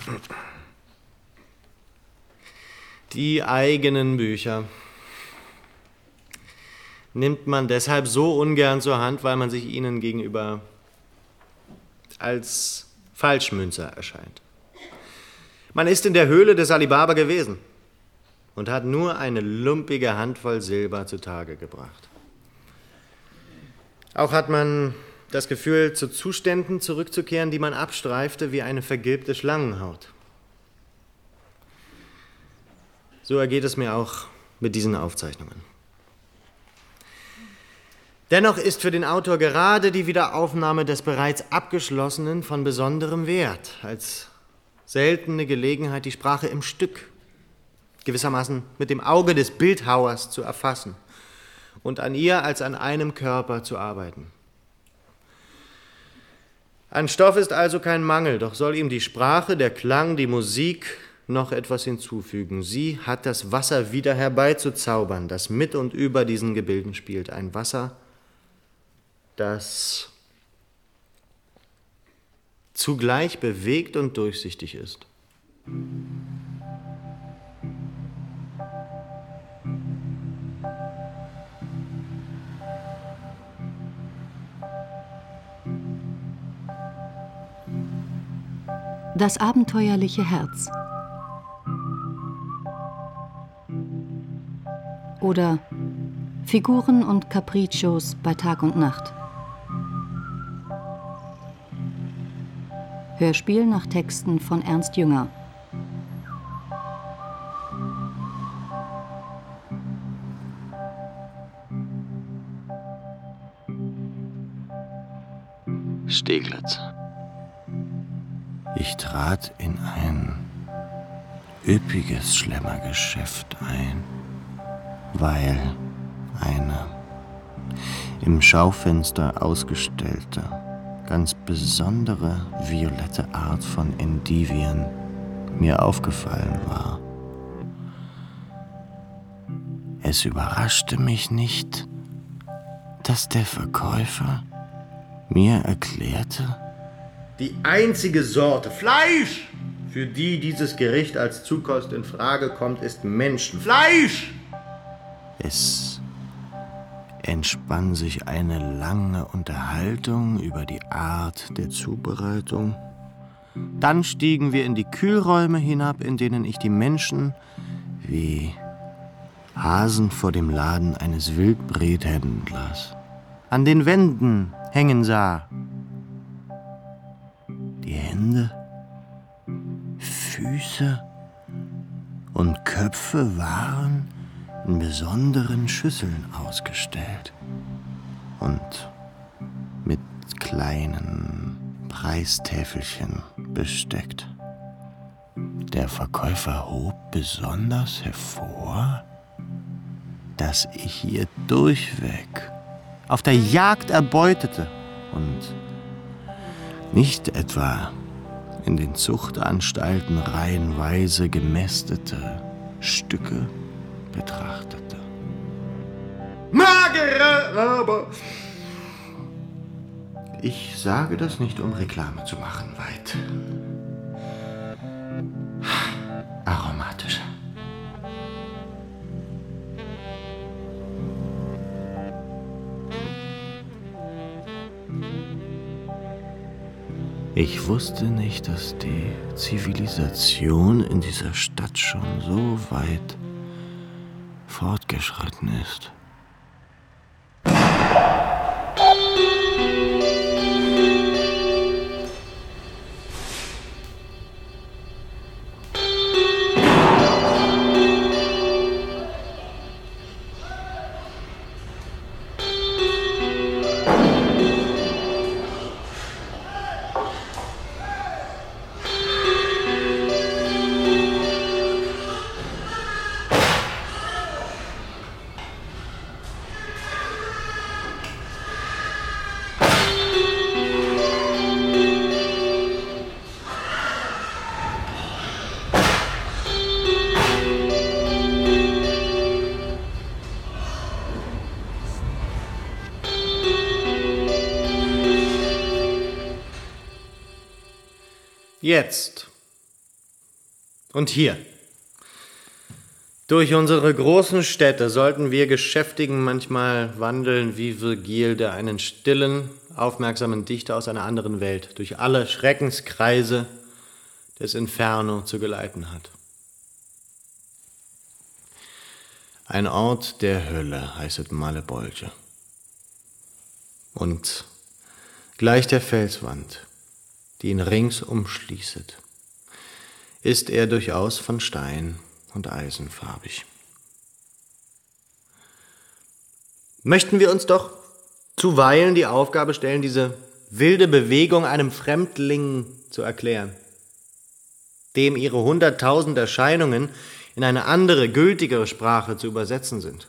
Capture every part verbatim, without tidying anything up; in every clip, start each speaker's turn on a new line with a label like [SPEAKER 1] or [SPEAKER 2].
[SPEAKER 1] Die eigenen Bücher nimmt man deshalb so ungern zur Hand, weil man sich ihnen gegenüber als Falschmünzer erscheint. Man ist in der Höhle des Ali Baba gewesen und hat nur eine lumpige Handvoll Silber zutage gebracht. Auch hat man das Gefühl, zu Zuständen zurückzukehren, die man abstreifte wie eine vergilbte Schlangenhaut. So ergeht es mir auch mit diesen Aufzeichnungen. Dennoch ist für den Autor gerade die Wiederaufnahme des bereits Abgeschlossenen von besonderem Wert, als seltene Gelegenheit, die Sprache im Stück, gewissermaßen mit dem Auge des Bildhauers zu erfassen und an ihr als an einem Körper zu arbeiten. An Stoff ist also kein Mangel, doch soll ihm die Sprache, der Klang, die Musik noch etwas hinzufügen. Sie hat das Wasser wieder herbeizuzaubern, das mit und über diesen Gebilden spielt. Ein Wasser, das zugleich bewegt und durchsichtig ist.
[SPEAKER 2] Das abenteuerliche Herz. Oder Figuren und Capriccios bei Tag und Nacht. Hörspiel nach Texten von Ernst Jünger.
[SPEAKER 3] Steglitz. Ich trat in ein üppiges Schlemmergeschäft ein, weil eine im Schaufenster ausgestellte, ganz besondere violette Art von Endivien mir aufgefallen war. Es überraschte mich nicht, dass der Verkäufer mir erklärte,
[SPEAKER 1] die einzige Sorte Fleisch, für die dieses Gericht als Zukost in Frage kommt, ist Menschenfleisch.
[SPEAKER 3] Es entspann sich eine lange Unterhaltung über die Art der Zubereitung. Dann stiegen wir in die Kühlräume hinab, in denen ich die Menschen wie Hasen vor dem Laden eines Wildbrethändlers an den Wänden hängen sah. Die Hände, Füße und Köpfe waren in besonderen Schüsseln ausgestellt und mit kleinen Preistäfelchen besteckt. Der Verkäufer hob besonders hervor, dass ich hier durchweg auf der Jagd erbeutete und nicht etwa in den Zuchtanstalten reihenweise gemästete Stücke betrachtete.
[SPEAKER 1] Magere, aber ich sage das nicht, um Reklame zu machen, weit aromatischer.
[SPEAKER 3] Ich wusste nicht, dass die Zivilisation in dieser Stadt schon so weit fortgeschritten ist.
[SPEAKER 1] Jetzt Und hier. Durch unsere großen Städte sollten wir Geschäftigen manchmal wandeln wie Virgil, der einen stillen, aufmerksamen Dichter aus einer anderen Welt durch alle Schreckenskreise des Inferno zu geleiten hat. Ein Ort der Hölle heißet Malebolge. Und gleich der Felswand, die ihn rings umschließet, ist er durchaus von Stein und eisenfarbig. Möchten wir uns doch zuweilen die Aufgabe stellen, diese wilde Bewegung einem Fremdling zu erklären, dem ihre hunderttausend Erscheinungen in eine andere, gültigere Sprache zu übersetzen sind.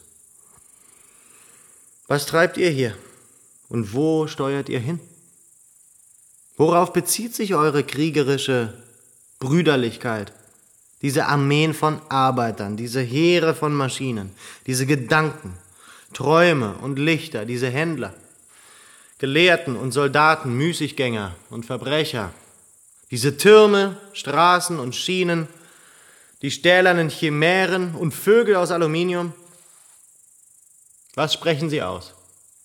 [SPEAKER 1] Was treibt ihr hier und wo steuert ihr hin? Worauf bezieht sich eure kriegerische Brüderlichkeit? Diese Armeen von Arbeitern, diese Heere von Maschinen, diese Gedanken, Träume und Lichter, diese Händler, Gelehrten und Soldaten, Müßiggänger und Verbrecher, diese Türme, Straßen und Schienen, die stählernen Chimären und Vögel aus Aluminium. Was sprechen sie aus?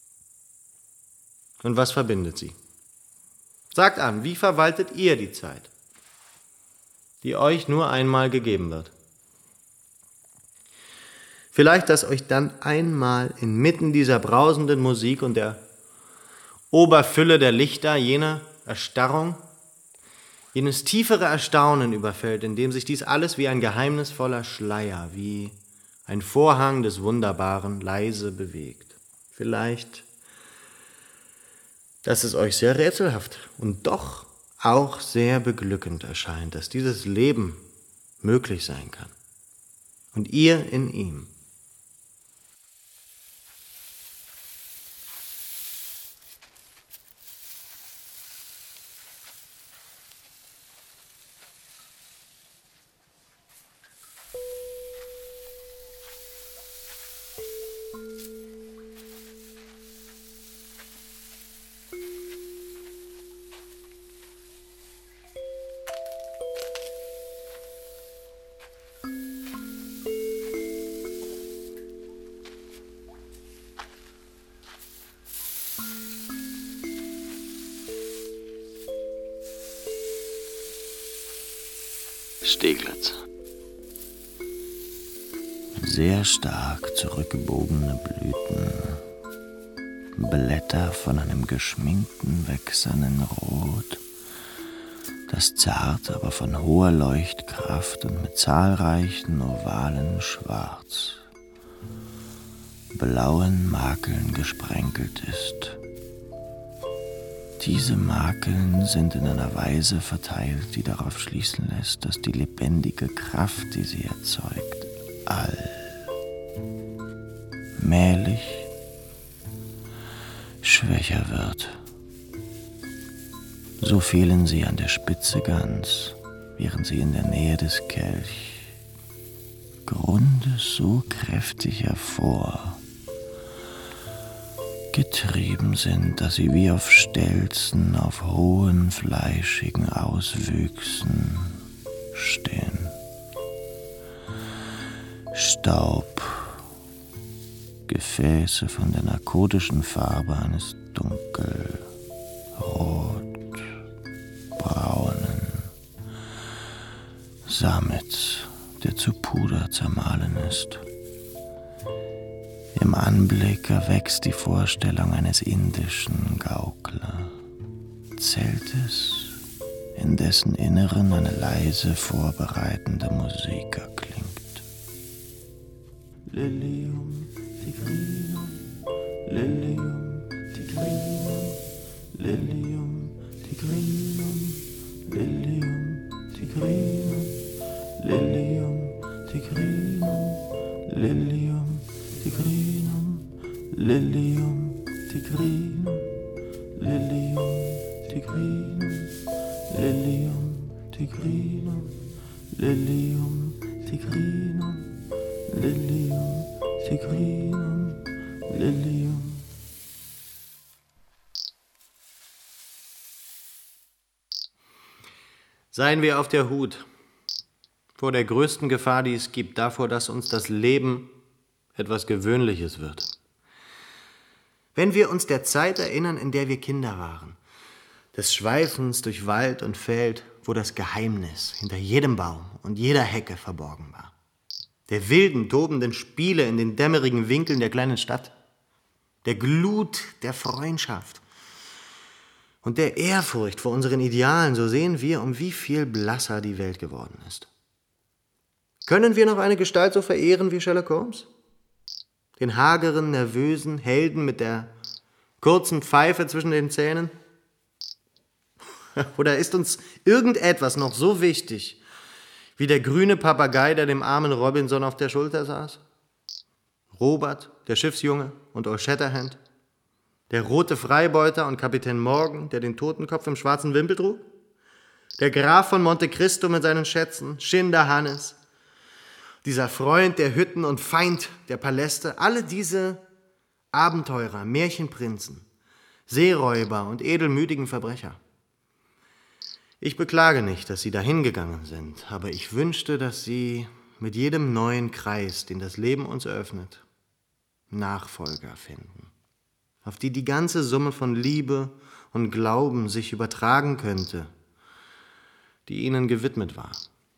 [SPEAKER 1] Und was verbindet sie? Sagt an, wie verwaltet ihr die Zeit, die euch nur einmal gegeben wird? Vielleicht, dass euch dann einmal inmitten dieser brausenden Musik und der Oberfülle der Lichter jene Erstarrung, jenes tiefere Erstaunen überfällt, in dem sich dies alles wie ein geheimnisvoller Schleier, wie ein Vorhang des Wunderbaren leise bewegt. Vielleicht, dass es euch sehr rätselhaft und doch auch sehr beglückend erscheint, dass dieses Leben möglich sein kann. Und ihr in ihm.
[SPEAKER 3] Steglitz. Sehr stark zurückgebogene Blüten, Blätter von einem geschminkten, wächsernen Rot, das zart, aber von hoher Leuchtkraft und mit zahlreichen ovalen Schwarz, blauen Makeln gesprenkelt ist. Diese Makeln sind in einer Weise verteilt, die darauf schließen lässt, dass die lebendige Kraft, die sie erzeugt, allmählich schwächer wird. So fehlen sie an der Spitze ganz, während sie in der Nähe des Kelchgrundes so kräftig hervor getrieben sind, dass sie wie auf Stelzen auf hohen, fleischigen Auswüchsen stehen. Staub, Gefäße von der narkotischen Farbe eines dunkel, rot, braunen Samets, der zu Puder zermahlen ist. Im Anblick erwächst die Vorstellung eines indischen Gaukler, Zeltes, in dessen Inneren eine leise, vorbereitende Musik erklingt. Lilium tigrinum, Lilium tigrinum, Lilium tigrinum, Lilium tigrinum, Lilium tigrinum, Lilium tigrinum, Lilium tigrinum, Lilium tigrinum, Lilium tigrinum, Lilium tigrinum, Lilium tigrinum, Lilium.
[SPEAKER 1] Seien wir auf der Hut Vor der größten Gefahr, die es gibt, davor, dass uns das Leben etwas Gewöhnliches wird. Wenn wir uns der Zeit erinnern, in der wir Kinder waren, des Schweifens durch Wald und Feld, wo das Geheimnis hinter jedem Baum und jeder Hecke verborgen war, der wilden, tobenden Spiele in den dämmerigen Winkeln der kleinen Stadt, der Glut der Freundschaft und der Ehrfurcht vor unseren Idealen, so sehen wir, um wie viel blasser die Welt geworden ist. Können wir noch eine Gestalt so verehren wie Sherlock Holmes? Den hageren, nervösen Helden mit der kurzen Pfeife zwischen den Zähnen? Oder ist uns irgendetwas noch so wichtig wie der grüne Papagei, der dem armen Robinson auf der Schulter saß? Robert, der Schiffsjunge, und Old Shatterhand? Der rote Freibeuter und Kapitän Morgan, der den Totenkopf im schwarzen Wimpel trug? Der Graf von Monte Cristo mit seinen Schätzen, Schinderhannes? Dieser Freund der Hütten und Feind der Paläste, alle diese Abenteurer, Märchenprinzen, Seeräuber und edelmütigen Verbrecher. Ich beklage nicht, dass sie dahin gegangen sind, aber ich wünschte, dass sie mit jedem neuen Kreis, den das Leben uns eröffnet, Nachfolger finden, auf die die ganze Summe von Liebe und Glauben sich übertragen könnte, die ihnen gewidmet war.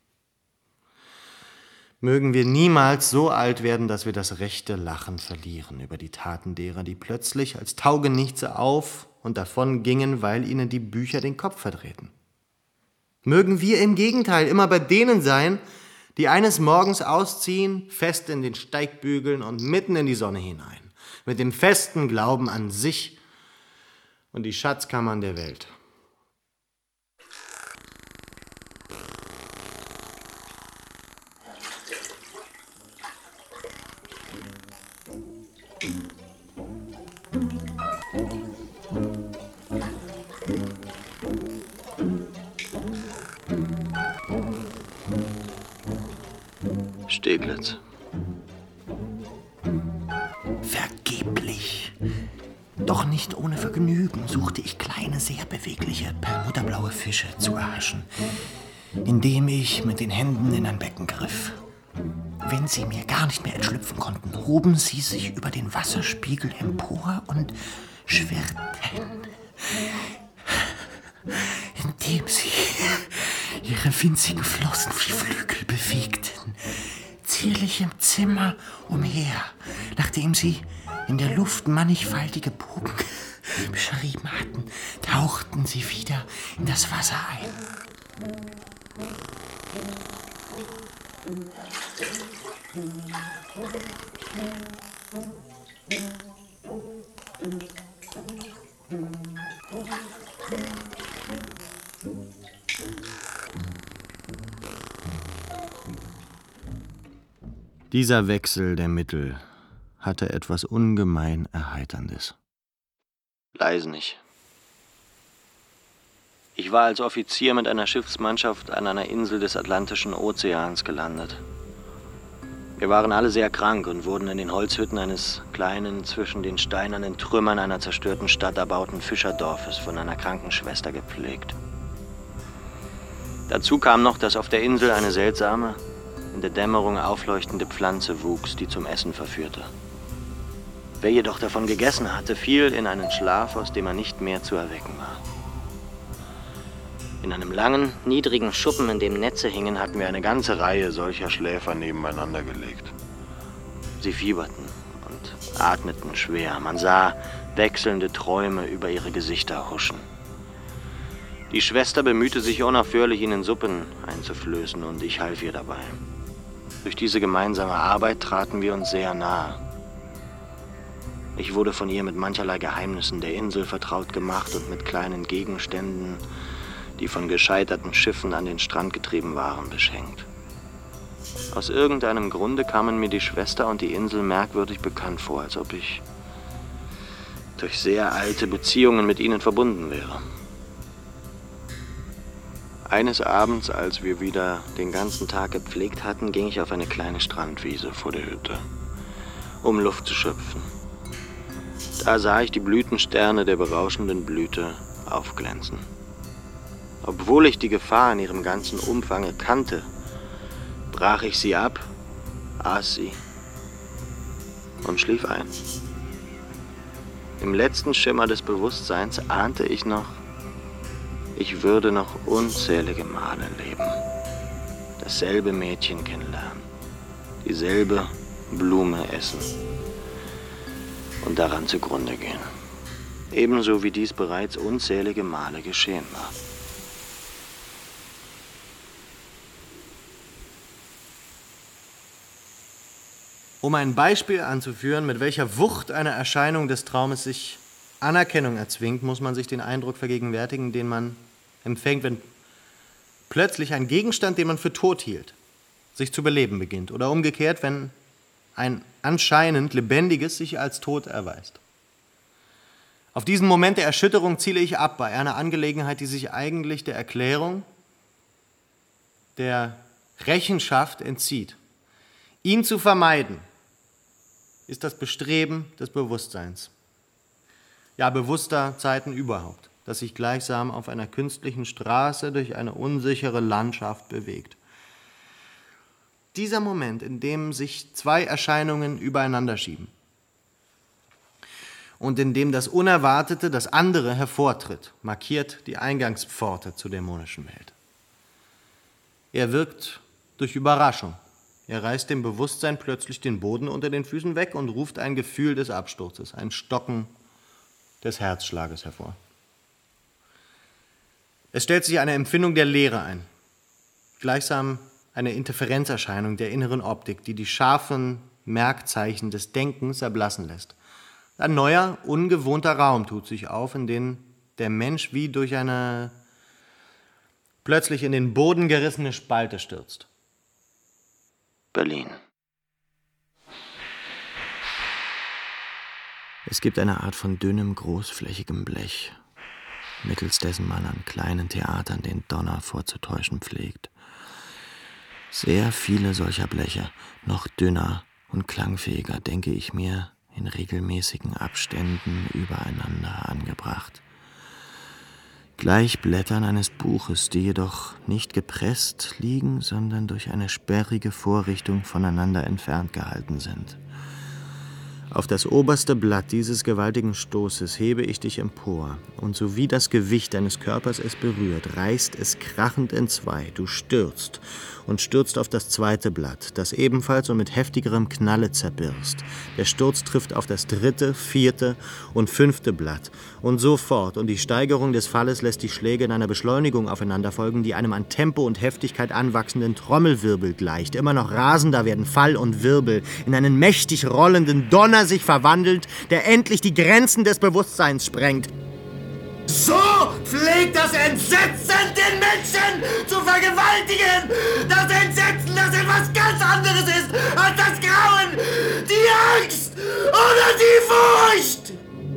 [SPEAKER 1] Mögen wir niemals so alt werden, dass wir das rechte Lachen verlieren über die Taten derer, die plötzlich als Taugenichtse auf und davon gingen, weil ihnen die Bücher den Kopf verdrehten. Mögen wir im Gegenteil immer bei denen sein, die eines Morgens ausziehen, fest in den Steigbügeln und mitten in die Sonne hinein, mit dem festen Glauben an sich und die Schatzkammern der Welt.
[SPEAKER 3] Steglitz.
[SPEAKER 4] Vergeblich. Doch nicht ohne Vergnügen suchte ich kleine, sehr bewegliche, perlmutterblaue Fische zu erhaschen, indem ich mit den Händen in ein Becken griff. Wenn sie mir gar nicht mehr entschlüpfen konnten, hoben sie sich über den Wasserspiegel empor und schwirrten, indem sie ihre winzigen Flossen wie Flügel bewegten, zierlich im Zimmer umher, nachdem sie in der Luft mannigfaltige Bogen beschrieben hatten, tauchten sie wieder in das Wasser ein.
[SPEAKER 3] Dieser Wechsel der Mittel hatte etwas ungemein Erheiterndes. Leisenich. Ich war als Offizier mit einer Schiffsmannschaft an einer Insel des Atlantischen Ozeans gelandet. Wir waren alle sehr krank und wurden in den Holzhütten eines kleinen, zwischen den steinernen Trümmern einer zerstörten Stadt erbauten Fischerdorfes von einer Krankenschwester gepflegt. Dazu kam noch, dass auf der Insel eine seltsame, in der Dämmerung aufleuchtende Pflanze wuchs, die zum Essen verführte. Wer jedoch davon gegessen hatte, fiel in einen Schlaf, aus dem er nicht mehr zu erwecken war. In einem langen, niedrigen Schuppen, in dem Netze hingen, hatten wir eine ganze Reihe solcher Schläfer nebeneinander gelegt. Sie fieberten und atmeten schwer. Man sah wechselnde Träume über ihre Gesichter huschen. Die Schwester bemühte sich unaufhörlich, ihnen Suppen einzuflößen, und ich half ihr dabei. Durch diese gemeinsame Arbeit traten wir uns sehr nahe. Ich wurde von ihr mit mancherlei Geheimnissen der Insel vertraut gemacht und mit kleinen Gegenständen, die von gescheiterten Schiffen an den Strand getrieben waren, beschenkt. Aus irgendeinem Grunde kamen mir die Schwester und die Insel merkwürdig bekannt vor, als ob ich durch sehr alte Beziehungen mit ihnen verbunden wäre. Eines Abends, als wir wieder den ganzen Tag gepflegt hatten, ging ich auf eine kleine Strandwiese vor der Hütte, um Luft zu schöpfen. Da sah ich die Blütensterne der berauschenden Blüte aufglänzen. Obwohl ich die Gefahr in ihrem ganzen Umfange kannte, brach ich sie ab, aß sie und schlief ein. Im letzten Schimmer des Bewusstseins ahnte ich noch, ich würde noch unzählige Male leben, dasselbe Mädchen kennenlernen, dieselbe Blume essen und daran zugrunde gehen. Ebenso wie dies bereits unzählige Male geschehen war.
[SPEAKER 1] Um ein Beispiel anzuführen, mit welcher Wucht eine Erscheinung des Traumes sich Anerkennung erzwingt, muss man sich den Eindruck vergegenwärtigen, den man empfängt, wenn plötzlich ein Gegenstand, den man für tot hielt, sich zu beleben beginnt. Oder umgekehrt, wenn ein anscheinend Lebendiges sich als tot erweist. Auf diesen Moment der Erschütterung ziele ich ab bei einer Angelegenheit, die sich eigentlich der Erklärung, der Rechenschaft entzieht. Ihn zu vermeiden, ist das Bestreben des Bewusstseins. Ja, bewusster Zeiten überhaupt, das sich gleichsam auf einer künstlichen Straße durch eine unsichere Landschaft bewegt. Dieser Moment, in dem sich zwei Erscheinungen übereinander schieben und in dem das Unerwartete, das andere hervortritt, markiert die Eingangspforte zur dämonischen Welt. Er wirkt durch Überraschung. Er reißt dem Bewusstsein plötzlich den Boden unter den Füßen weg und ruft ein Gefühl des Absturzes, ein Stocken des Herzschlages hervor. Es stellt sich eine Empfindung der Leere ein, gleichsam eine Interferenzerscheinung der inneren Optik, die die scharfen Merkzeichen des Denkens erblassen lässt. Ein neuer, ungewohnter Raum tut sich auf, in den der Mensch wie durch eine plötzlich in den Boden gerissene Spalte stürzt.
[SPEAKER 3] Berlin. Es gibt eine Art von dünnem, großflächigem Blech, mittels dessen man an kleinen Theatern den Donner vorzutäuschen pflegt. Sehr viele solcher Bleche, noch dünner und klangfähiger, denke ich mir, in regelmäßigen Abständen übereinander angebracht. Gleich Blättern eines Buches, die jedoch nicht gepresst liegen, sondern durch eine sperrige Vorrichtung voneinander entfernt gehalten sind. Auf das oberste Blatt dieses gewaltigen Stoßes hebe ich dich empor, und sowie das Gewicht deines Körpers es berührt, reißt es krachend entzwei. Du stürzt und stürzt auf das zweite Blatt, das ebenfalls und mit heftigerem Knalle zerbirst. Der Sturz trifft auf das dritte, vierte und fünfte Blatt und so fort, und die Steigerung des Falles lässt die Schläge in einer Beschleunigung aufeinander folgen, die einem an Tempo und Heftigkeit anwachsenden Trommelwirbel gleicht. Immer noch rasender werden Fall und Wirbel in einen mächtig rollenden Donner sich verwandelt, der endlich die Grenzen des Bewusstseins sprengt. So pflegt das Entsetzen den Menschen zu vergewaltigen. Das Entsetzen, das etwas ganz anderes ist als das Grauen, die Angst oder die Furcht.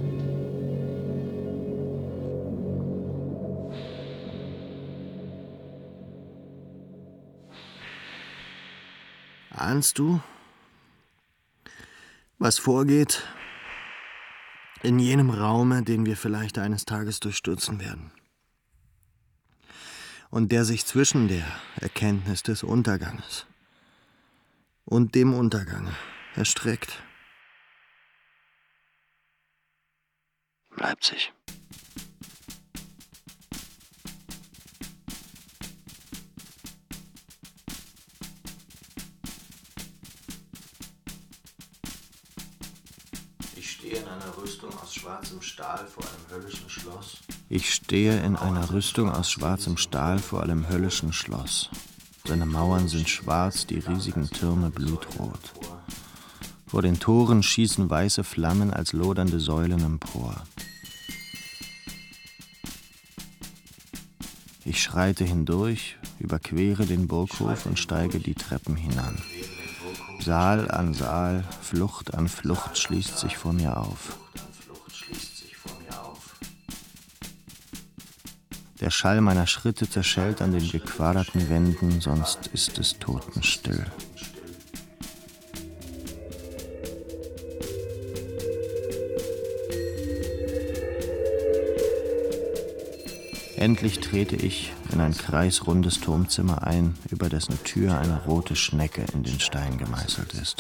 [SPEAKER 3] Ahnst du, was vorgeht in jenem Raume, den wir vielleicht eines Tages durchstürzen werden und der sich zwischen der Erkenntnis des Unterganges und dem Untergange erstreckt? Leipzig. Ich stehe in einer Rüstung aus schwarzem Stahl vor einem höllischen Schloss. Ich stehe in einer Rüstung aus schwarzem Stahl vor einem höllischen Schloss. Seine Mauern sind schwarz, die riesigen Türme blutrot. Vor den Toren schießen weiße Flammen als lodernde Säulen empor. Ich schreite hindurch, überquere den Burghof und steige die Treppen hinan. Saal an Saal, Flucht an Flucht schließt sich vor mir auf. Der Schall meiner Schritte zerschellt an den gequaderten Wänden, sonst ist es totenstill. Endlich trete ich in ein kreisrundes Turmzimmer ein, über dessen Tür eine rote Schnecke in den Stein gemeißelt ist.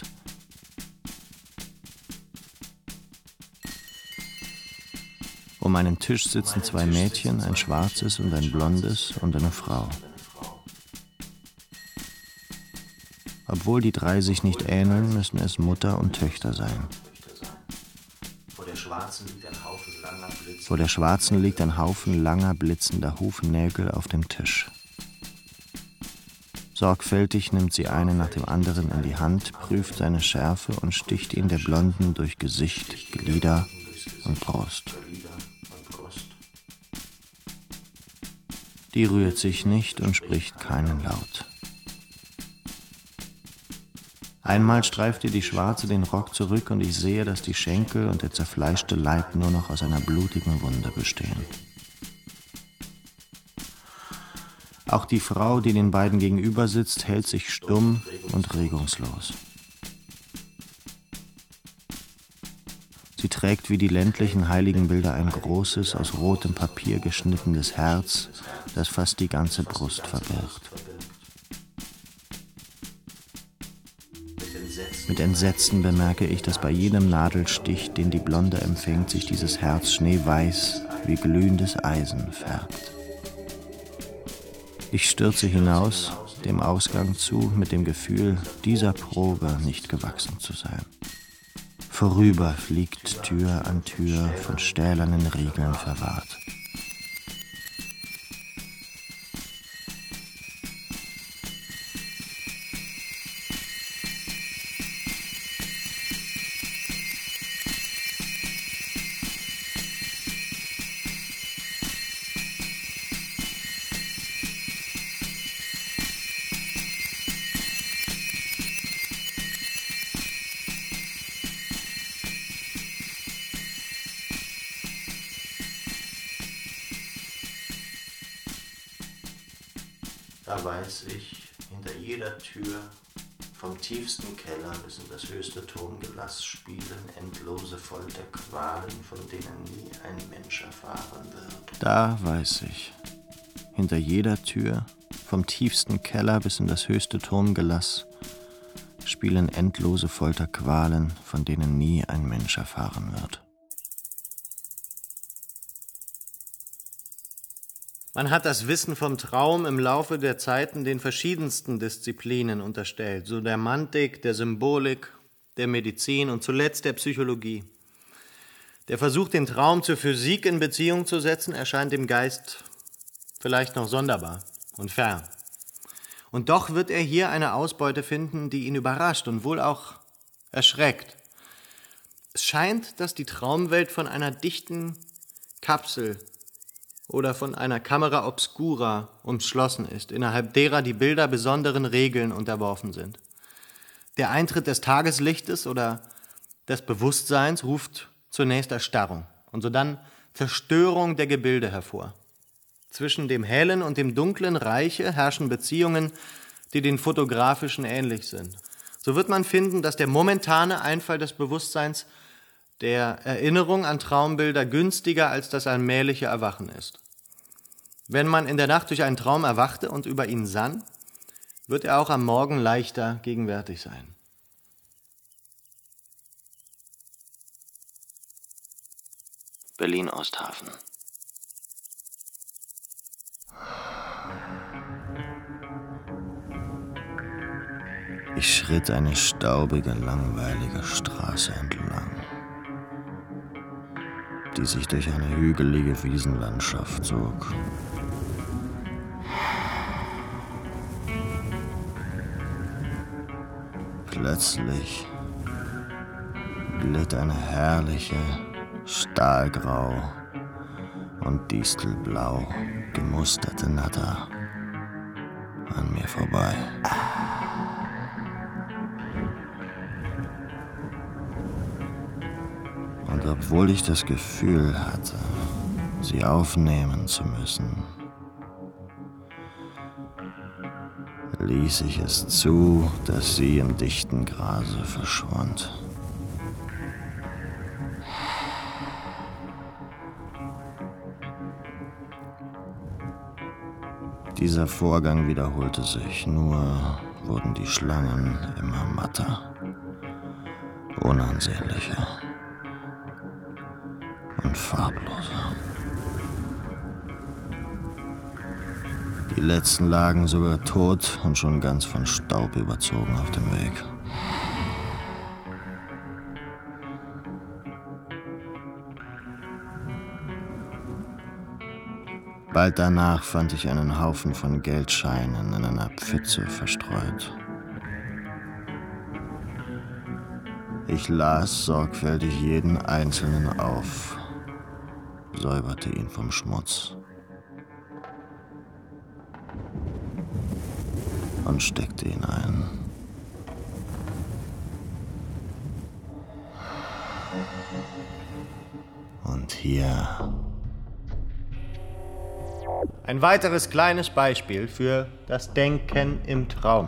[SPEAKER 3] Um meinen Tisch sitzen zwei Mädchen, ein schwarzes und ein blondes und eine Frau. Obwohl die drei sich nicht ähneln, müssen es Mutter und Töchter sein. Vor der Schwarzen liegt ein Haufen langer, blitzender, Vor der Schwarzen liegt ein Haufen langer, blitzender Hufnägel auf dem Tisch. Sorgfältig nimmt sie einen nach dem anderen in die Hand, prüft seine Schärfe und sticht ihn der Blonden durch Gesicht, Glieder und Brust. Die rührt sich nicht und spricht keinen Laut. Einmal streift ihr die Schwarze den Rock zurück und ich sehe, dass die Schenkel und der zerfleischte Leib nur noch aus einer blutigen Wunde bestehen. Auch die Frau, die den beiden gegenüber sitzt, hält sich stumm und regungslos. Sie trägt wie die ländlichen Heiligenbilder ein großes, aus rotem Papier geschnittenes Herz, das fast die ganze Brust verbirgt. Mit Entsetzen bemerke ich, dass bei jedem Nadelstich, den die Blonde empfängt, sich dieses Herz schneeweiß wie glühendes Eisen färbt. Ich stürze hinaus, dem Ausgang zu, mit dem Gefühl, dieser Probe nicht gewachsen zu sein. Vorüber fliegt Tür an Tür, von stählernen Riegeln verwahrt. Da weiß ich, hinter jeder Tür, vom tiefsten Keller bis in das höchste Turmgelass spielen endlose Folterqualen, von denen nie ein Mensch erfahren wird. Da weiß ich, hinter jeder Tür, vom tiefsten Keller bis in das höchste Turmgelass, spielen endlose Folterqualen, von denen nie ein Mensch erfahren wird.
[SPEAKER 1] Man hat das Wissen vom Traum im Laufe der Zeiten den verschiedensten Disziplinen unterstellt, so der Mantik, der Symbolik, der Medizin und zuletzt der Psychologie. Der Versuch, den Traum zur Physik in Beziehung zu setzen, erscheint dem Geist vielleicht noch sonderbar und fern. Und doch wird er hier eine Ausbeute finden, die ihn überrascht und wohl auch erschreckt. Es scheint, dass die Traumwelt von einer dichten Kapsel oder von einer Camera obscura umschlossen ist, innerhalb derer die Bilder besonderen Regeln unterworfen sind. Der Eintritt des Tageslichtes oder des Bewusstseins ruft zunächst Erstarrung und sodann Zerstörung der Gebilde hervor. Zwischen dem hellen und dem dunklen Reiche herrschen Beziehungen, die den fotografischen ähnlich sind. So wird man finden, dass der momentane Einfall des Bewusstseins der Erinnerung an Traumbilder günstiger als das allmähliche Erwachen ist. Wenn man in der Nacht durch einen Traum erwachte und über ihn sann, wird er auch am Morgen leichter gegenwärtig sein.
[SPEAKER 3] Berlin-Osthafen. Ich schritt eine staubige, langweilige Straße entlang, die sich durch eine hügelige Wiesenlandschaft zog. Plötzlich glitt eine herrliche, stahlgrau und distelblau gemusterte Natter an mir vorbei. Und obwohl ich das Gefühl hatte, sie aufnehmen zu müssen, ließ ich es zu, dass sie im dichten Grase verschwand. Dieser Vorgang wiederholte sich, nur wurden die Schlangen immer matter, unansehnlicher und farbloser. Die letzten lagen sogar tot und schon ganz von Staub überzogen auf dem Weg. Bald danach fand ich einen Haufen von Geldscheinen in einer Pfütze verstreut. Ich las sorgfältig jeden einzelnen auf, säuberte ihn vom Schmutz und steckte ihn ein. Und hier...
[SPEAKER 1] Ein weiteres kleines Beispiel für das Denken im Traum.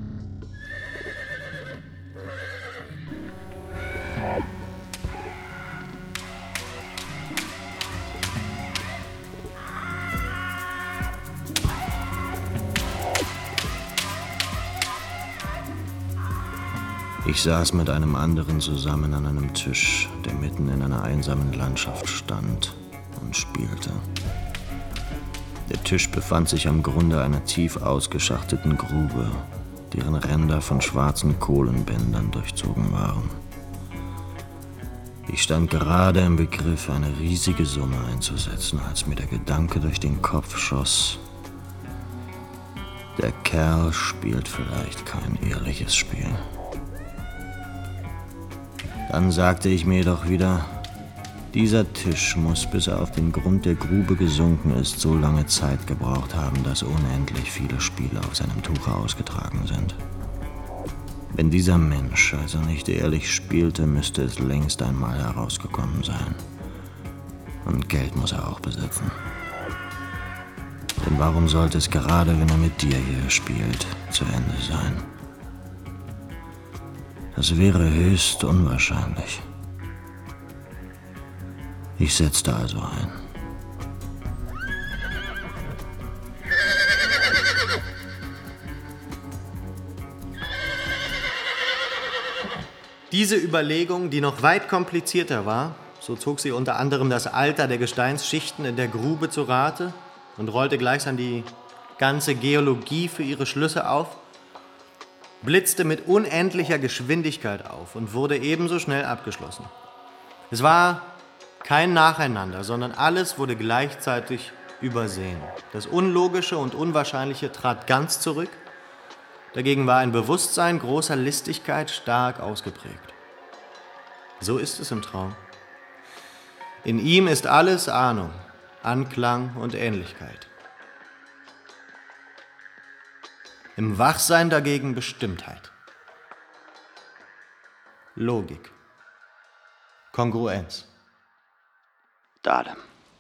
[SPEAKER 3] Ich saß mit einem anderen zusammen an einem Tisch, der mitten in einer einsamen Landschaft stand und spielte. Der Tisch befand sich am Grunde einer tief ausgeschachteten Grube, deren Ränder von schwarzen Kohlenbändern durchzogen waren. Ich stand gerade im Begriff, eine riesige Summe einzusetzen, als mir der Gedanke durch den Kopf schoss: Der Kerl spielt vielleicht kein ehrliches Spiel. Dann sagte ich mir jedoch wieder, dieser Tisch muss, bis er auf den Grund der Grube gesunken ist, so lange Zeit gebraucht haben, dass unendlich viele Spiele auf seinem Tuche ausgetragen sind. Wenn dieser Mensch also nicht ehrlich spielte, müsste es längst einmal herausgekommen sein. Und Geld muss er auch besitzen. Denn warum sollte es gerade, wenn er mit dir hier spielt, zu Ende sein? Das wäre höchst unwahrscheinlich. Ich setzte also ein.
[SPEAKER 1] Diese Überlegung, die noch weit komplizierter war, so zog sie unter anderem das Alter der Gesteinsschichten in der Grube zu Rate und rollte gleichsam die ganze Geologie für ihre Schlüsse auf, blitzte mit unendlicher Geschwindigkeit auf und wurde ebenso schnell abgeschlossen. Es war kein Nacheinander, sondern alles wurde gleichzeitig übersehen. Das Unlogische und Unwahrscheinliche trat ganz zurück. Dagegen war ein Bewusstsein großer Listigkeit stark ausgeprägt. So ist es im Traum. In ihm ist alles Ahnung, Anklang und Ähnlichkeit. Im Wachsein dagegen Bestimmtheit, Logik, Kongruenz.
[SPEAKER 3] Dahlem.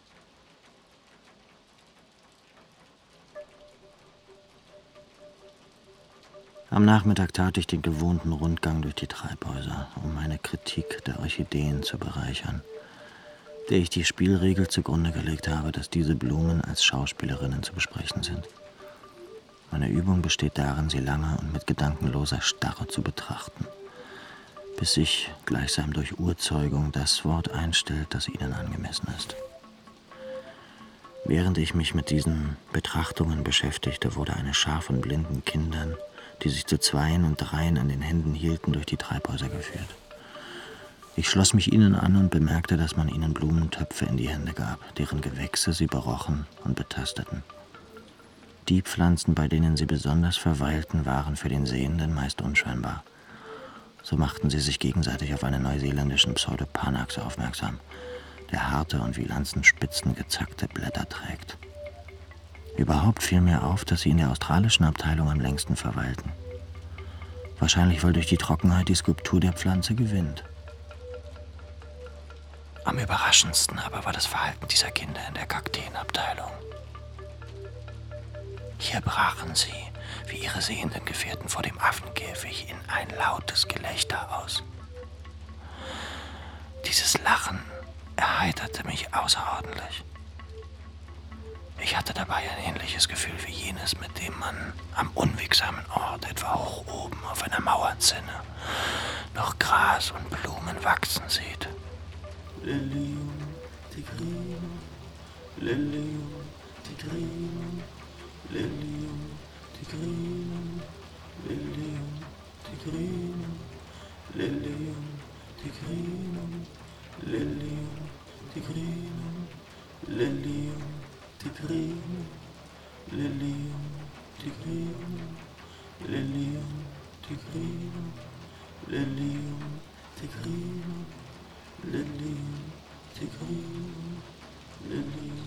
[SPEAKER 3] Am Nachmittag tat ich den gewohnten Rundgang durch die Treibhäuser, um meine Kritik der Orchideen zu bereichern, der ich die Spielregel zugrunde gelegt habe, dass diese Blumen als Schauspielerinnen zu besprechen sind. Meine Übung besteht darin, sie lange und mit gedankenloser Starre zu betrachten, bis sich gleichsam durch Urzeugung das Wort einstellt, das ihnen angemessen ist. Während ich mich mit diesen Betrachtungen beschäftigte, wurde eine Schar von blinden Kindern, die sich zu Zweien und Dreien an den Händen hielten, durch die Treibhäuser geführt. Ich schloss mich ihnen an und bemerkte, dass man ihnen Blumentöpfe in die Hände gab, deren Gewächse sie berochen und betasteten. Die Pflanzen, bei denen sie besonders verweilten, waren für den Sehenden meist unscheinbar. So machten sie sich gegenseitig auf einen neuseeländischen Pseudopanax aufmerksam, der harte und wie Lanzenspitzen gezackte Blätter trägt. Überhaupt fiel mir auf, dass sie in der australischen Abteilung am längsten verweilten. Wahrscheinlich, weil durch die Trockenheit die Skulptur der Pflanze gewinnt. Am überraschendsten aber war das Verhalten dieser Kinder in der Kakteenabteilung. Hier brachen sie, wie ihre sehenden Gefährten vor dem Affenkäfig, in ein lautes Gelächter aus. Dieses Lachen erheiterte mich außerordentlich. Ich hatte dabei ein ähnliches Gefühl wie jenes, mit dem man am unwegsamen Ort, etwa hoch oben auf einer Mauerzinne, noch Gras und Blumen wachsen sieht. Lilium tigrinum, Lilium tigrinum, Lilium tigrinum, Lilium tigrinum, Lilium tigrinum, Lilium tigrinum, Lilium tigrinum, Lilium tigrinum, Lilium tigrinum, Lilium tigrinum, Lilium tigrinum, Lilium.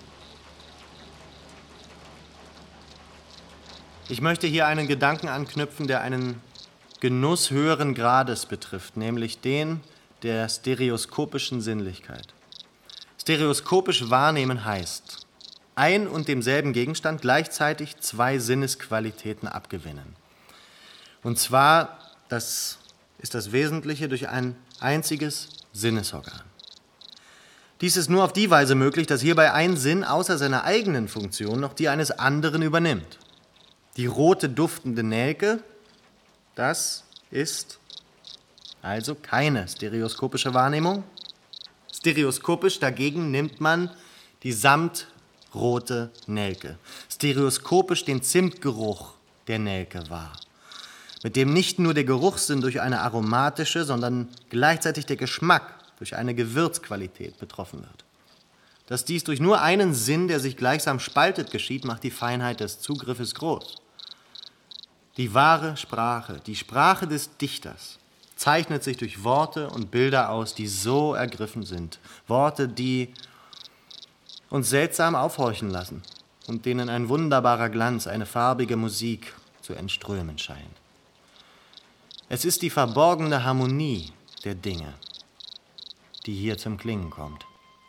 [SPEAKER 1] Ich möchte hier einen Gedanken anknüpfen, der einen Genuss höheren Grades betrifft, nämlich den der stereoskopischen Sinnlichkeit. Stereoskopisch wahrnehmen heißt, ein und demselben Gegenstand gleichzeitig zwei Sinnesqualitäten abgewinnen. Und zwar, das ist das Wesentliche, durch ein einziges Sinnesorgan. Dies ist nur auf die Weise möglich, dass hierbei ein Sinn außer seiner eigenen Funktion noch die eines anderen übernimmt. Die rote duftende Nelke, das ist also keine stereoskopische Wahrnehmung. Stereoskopisch dagegen nimmt man die samtrote Nelke. Stereoskopisch den Zimtgeruch der Nelke wahr, mit dem nicht nur der Geruchssinn durch eine aromatische, sondern gleichzeitig der Geschmack durch eine Gewürzqualität betroffen wird. Dass dies durch nur einen Sinn, der sich gleichsam spaltet, geschieht, macht die Feinheit des Zugriffes groß. Die wahre Sprache, die Sprache des Dichters, zeichnet sich durch Worte und Bilder aus, die so ergriffen sind. Worte, die uns seltsam aufhorchen lassen und denen ein wunderbarer Glanz, eine farbige Musik zu entströmen scheint. Es ist die verborgene Harmonie der Dinge, die hier zum Klingen kommt.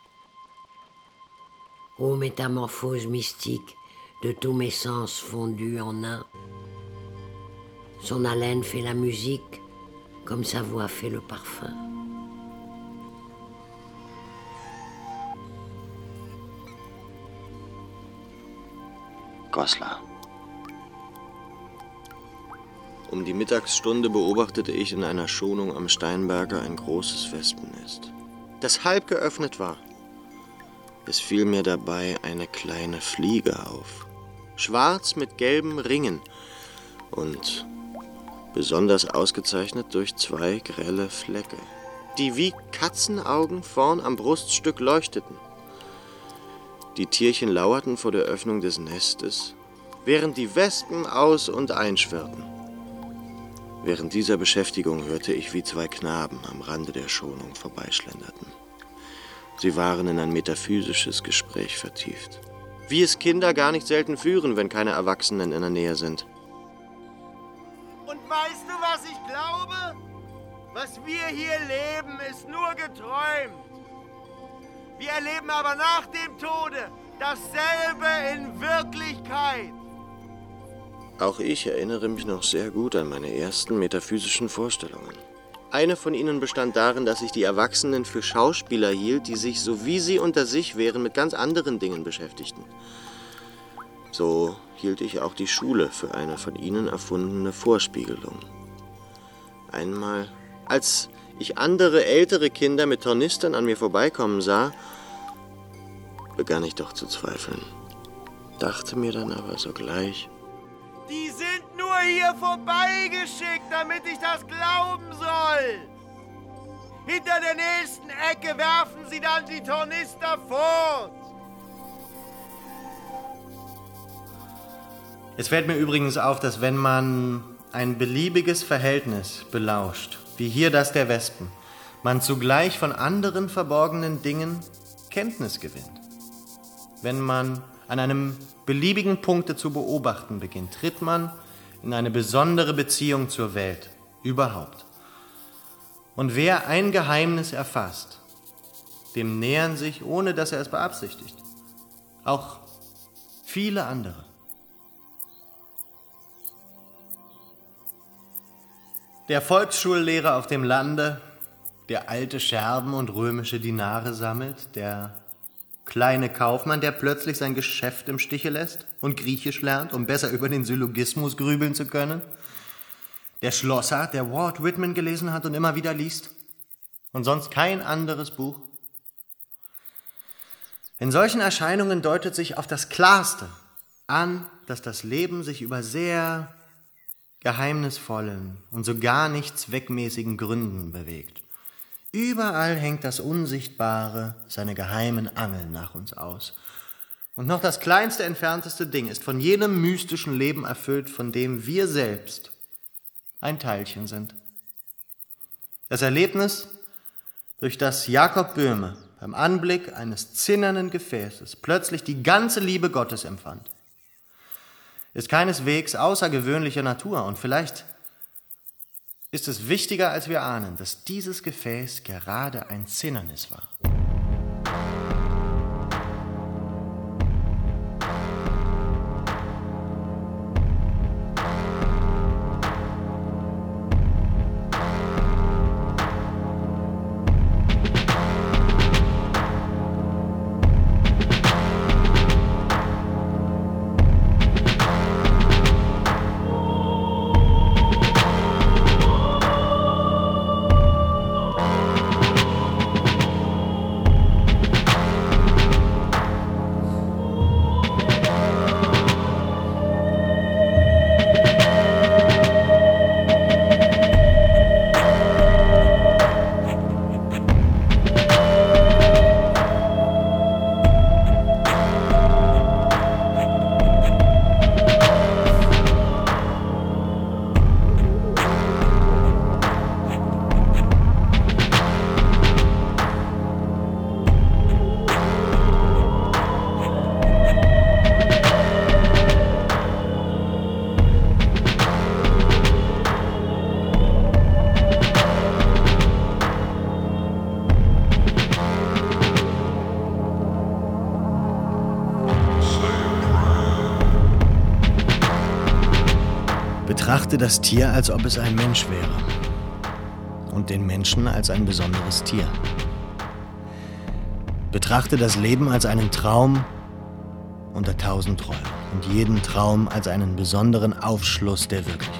[SPEAKER 5] Ô métamorphose mystique de tous mes sens fondus en un. Son haleine fait la musique, comme sa voix fait le parfum.
[SPEAKER 3] Goslar. Um die Mittagsstunde beobachtete ich in einer Schonung am Steinberger ein großes Wespennest, das halb geöffnet war. Es fiel mir dabei eine kleine Fliege auf, schwarz mit gelben Ringen und besonders ausgezeichnet durch zwei grelle Flecke, die wie Katzenaugen vorn am Bruststück leuchteten. Die Tierchen lauerten vor der Öffnung des Nestes, während die Wespen aus- und einschwirrten. Während dieser Beschäftigung hörte ich, wie zwei Knaben am Rande der Schonung vorbeischlenderten. Sie waren in ein metaphysisches Gespräch vertieft, wie es Kinder gar nicht selten führen, wenn keine Erwachsenen in der Nähe sind.
[SPEAKER 1] Und weißt du, was ich glaube? Was wir hier leben, ist nur geträumt. Wir erleben aber nach dem Tode dasselbe in Wirklichkeit.
[SPEAKER 3] Auch ich erinnere mich noch sehr gut an meine ersten metaphysischen Vorstellungen. Eine von ihnen bestand darin, dass ich die Erwachsenen für Schauspieler hielt, die sich, so wie sie unter sich wären, mit ganz anderen Dingen beschäftigten. So hielt ich auch die Schule für eine von ihnen erfundene Vorspiegelung. Einmal, als ich andere ältere Kinder mit Tornistern an mir vorbeikommen sah, begann ich doch zu zweifeln, dachte mir dann aber sogleich:
[SPEAKER 1] Die sind nur hier vorbeigeschickt, damit ich das glauben soll. Hinter der nächsten Ecke werfen sie dann die Tornister fort. Es fällt mir übrigens auf, dass wenn man ein beliebiges Verhältnis belauscht, wie hier das der Wespen, man zugleich von anderen verborgenen Dingen Kenntnis gewinnt. Wenn man an einem beliebigen Punkte zu beobachten beginnt, tritt man in eine besondere Beziehung zur Welt überhaupt. Und wer ein Geheimnis erfasst, dem nähern sich, ohne dass er es beabsichtigt, auch viele andere. Der Volksschullehrer auf dem Lande, der alte Scherben und römische Dinare sammelt, der kleine Kaufmann, der plötzlich sein Geschäft im Stiche lässt und Griechisch lernt, um besser über den Syllogismus grübeln zu können? Der Schlosser, der Walt Whitman gelesen hat und immer wieder liest und sonst kein anderes Buch? In solchen Erscheinungen deutet sich auf das Klarste an, dass das Leben sich über sehr geheimnisvollen und so gar nicht zweckmäßigen Gründen bewegt. Überall hängt das Unsichtbare seine geheimen Angeln nach uns aus. Und noch das kleinste, entfernteste Ding ist von jenem mystischen Leben erfüllt, von dem wir selbst ein Teilchen sind. Das Erlebnis, durch das Jakob Böhme beim Anblick eines zinnernen Gefäßes plötzlich die ganze Liebe Gottes empfand, ist keineswegs außergewöhnlicher Natur und vielleicht ist es wichtiger, als wir ahnen, dass dieses Gefäß gerade ein Zinnernis war. Betrachte das Tier, als ob es ein Mensch wäre und den Menschen als ein besonderes Tier. Betrachte das Leben als einen Traum unter tausend Träumen und jeden Traum als einen besonderen Aufschluss der Wirklichkeit.